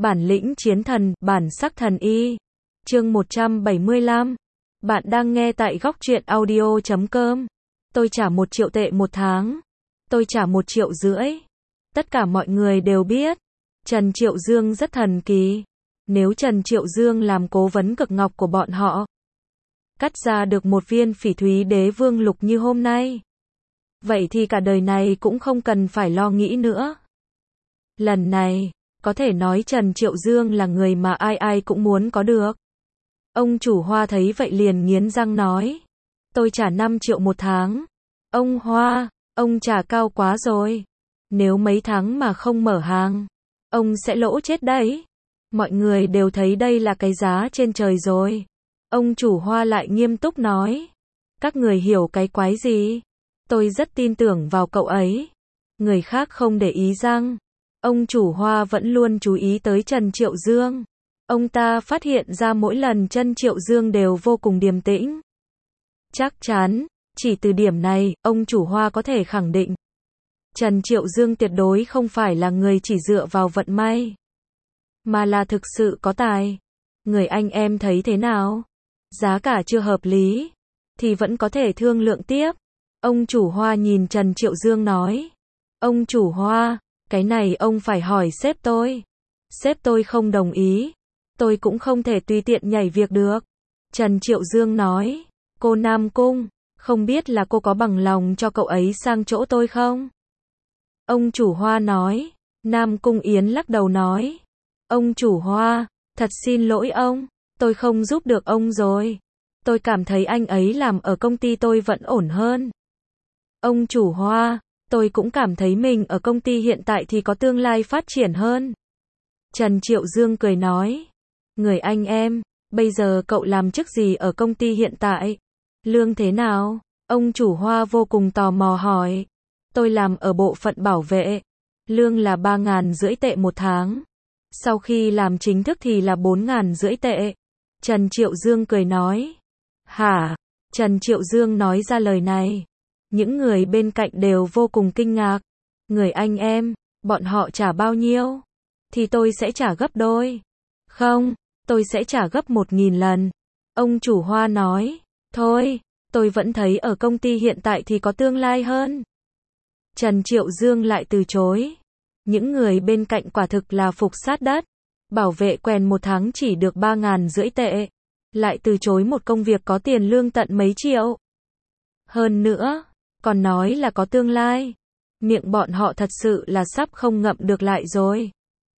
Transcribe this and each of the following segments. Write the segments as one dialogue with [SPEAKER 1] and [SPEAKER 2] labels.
[SPEAKER 1] Bản lĩnh chiến thần, bản sắc thần y. Chương 175. Bạn đang nghe tại góc truyện audio.com. Tôi trả 1 triệu tệ một tháng. Tôi trả 1,5 triệu. Tất cả mọi người đều biết, Trần Triệu Dương rất thần kỳ. Nếu Trần Triệu Dương làm cố vấn cực ngọc của bọn họ, cắt ra được một viên phỉ thúy đế vương lục như hôm nay, vậy thì cả đời này cũng không cần phải lo nghĩ nữa. Lần này, có thể nói Trần Triệu Dương là người mà ai ai cũng muốn có được. Ông chủ Hoa thấy vậy liền nghiến răng nói, tôi trả 5 triệu một tháng. Ông Hoa, ông trả cao quá rồi. Nếu mấy tháng mà không mở hàng, ông sẽ lỗ chết đấy. Mọi người đều thấy đây là cái giá trên trời rồi. Ông chủ Hoa lại nghiêm túc nói, các người hiểu cái quái gì? Tôi rất tin tưởng vào cậu ấy. Người khác không để ý rằng, ông chủ Hoa vẫn luôn chú ý tới Trần Triệu Dương. Ông ta phát hiện ra mỗi lần Trần Triệu Dương đều vô cùng điềm tĩnh. Chắc chắn, chỉ từ điểm này, ông chủ Hoa có thể khẳng định, Trần Triệu Dương tuyệt đối không phải là người chỉ dựa vào vận may, mà là thực sự có tài. Người anh em thấy thế nào? Giá cả chưa hợp lý, thì vẫn có thể thương lượng tiếp. Ông chủ Hoa nhìn Trần Triệu Dương nói, ông chủ Hoa, cái này ông phải hỏi sếp tôi. Sếp tôi không đồng ý, tôi cũng không thể tùy tiện nhảy việc được. Trần Triệu Dương nói, cô Nam Cung, không biết là cô có bằng lòng cho cậu ấy sang chỗ tôi không? Ông chủ Hoa nói. Nam Cung Yến lắc đầu nói, ông chủ Hoa, thật xin lỗi ông, tôi không giúp được ông rồi. Tôi cảm thấy anh ấy làm ở công ty tôi vẫn ổn hơn. Ông chủ Hoa, tôi cũng cảm thấy mình ở công ty hiện tại thì có tương lai phát triển hơn. Trần Triệu Dương cười nói, người anh em, bây giờ cậu làm chức gì ở công ty hiện tại? Lương thế nào? Ông chủ Hoa vô cùng tò mò hỏi. Tôi làm ở bộ phận bảo vệ. Lương là 3.500 tệ một tháng. Sau khi làm chính thức thì là 4.500 tệ. Trần Triệu Dương cười nói. Hả? Trần Triệu Dương nói ra lời này, những người bên cạnh đều vô cùng kinh ngạc. Người anh em, bọn họ trả bao nhiêu? Thì tôi sẽ trả gấp đôi. Không, tôi sẽ trả gấp 1.000 lần. Ông chủ Hoa nói, thôi, tôi vẫn thấy ở công ty hiện tại thì có tương lai hơn. Trần Triệu Dương lại từ chối. Những người bên cạnh quả thực là phục sát đất. Bảo vệ quèn một tháng chỉ được 3.500 tệ. Lại từ chối một công việc có tiền lương tận mấy triệu. Hơn nữa, còn nói là có tương lai. Miệng bọn họ thật sự là sắp không ngậm được lại rồi.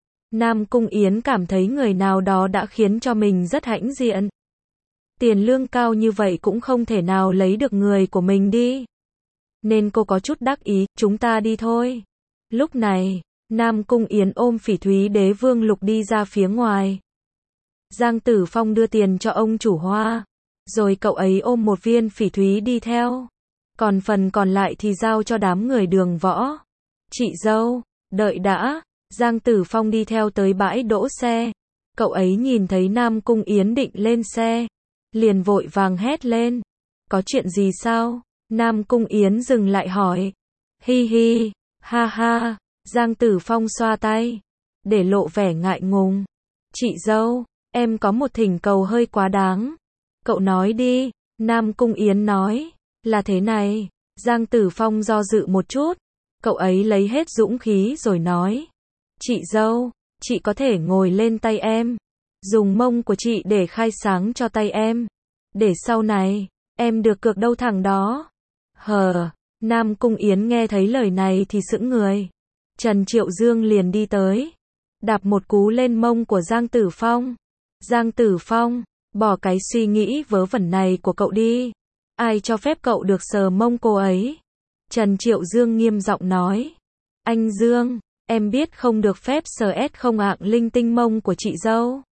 [SPEAKER 1] Nam Cung Yến cảm thấy người nào đó đã khiến cho mình rất hãnh diện. Tiền lương cao như vậy cũng không thể nào lấy được người của mình đi. Nên cô có chút đắc ý, chúng ta đi thôi. Lúc này, Nam Cung Yến ôm phỉ thúy đế vương lục đi ra phía ngoài. Giang Tử Phong đưa tiền cho ông chủ Hoa, rồi cậu ấy ôm một viên phỉ thúy đi theo. Còn phần còn lại thì giao cho đám người Đường Võ. Chị dâu, đợi đã. Giang Tử Phong đi theo tới bãi đỗ xe. Cậu ấy nhìn thấy Nam Cung Yến định lên xe, liền vội vàng hét lên. Có chuyện gì sao? Nam Cung Yến dừng lại hỏi. Hi hi, ha ha. Giang Tử Phong xoa tay, để lộ vẻ ngại ngùng. Chị dâu, em có một thỉnh cầu hơi quá đáng. Cậu nói đi. Nam Cung Yến nói. Là thế này. Giang Tử Phong do dự một chút. Cậu ấy lấy hết dũng khí rồi nói. Chị dâu, chị có thể ngồi lên tay em, dùng mông của chị để khai sáng cho tay em, để sau này, em được cược đâu thằng đó. Hờ, Nam Cung Yến nghe thấy lời này thì sững người. Trần Triệu Dương liền đi tới, đạp một cú lên mông của Giang Tử Phong. Giang Tử Phong, bỏ cái suy nghĩ vớ vẩn này của cậu đi. Ai cho phép cậu được sờ mông cô ấy? Trần Triệu Dương nghiêm giọng nói. Anh Dương, em biết không được phép sờ không ạng linh tinh mông của chị dâu.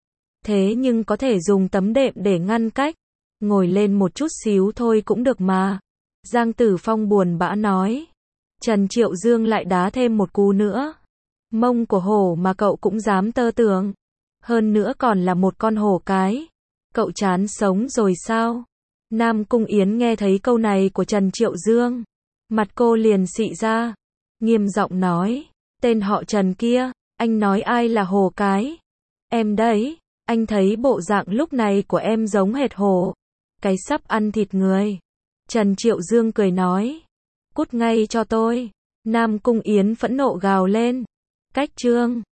[SPEAKER 1] Thế nhưng có thể dùng tấm đệm để ngăn cách. Ngồi lên một chút xíu thôi cũng được mà. Giang Tử Phong buồn bã nói. Trần Triệu Dương lại đá thêm một cú nữa. Mông của hổ mà cậu cũng dám tơ tưởng. Hơn nữa còn là một con hổ cái. Cậu chán sống rồi sao? Nam Cung Yến nghe thấy câu này của Trần Triệu Dương. Mặt cô liền xị ra. Nghiêm giọng nói. Tên họ Trần kia, Anh nói ai là hổ cái? Em đấy. Anh thấy bộ dạng lúc này của em giống hệt hổ. Cái sắp ăn thịt người. Trần Triệu Dương cười nói. Cút ngay cho tôi. Nam Cung Yến phẫn nộ gào lên. Cách Trương.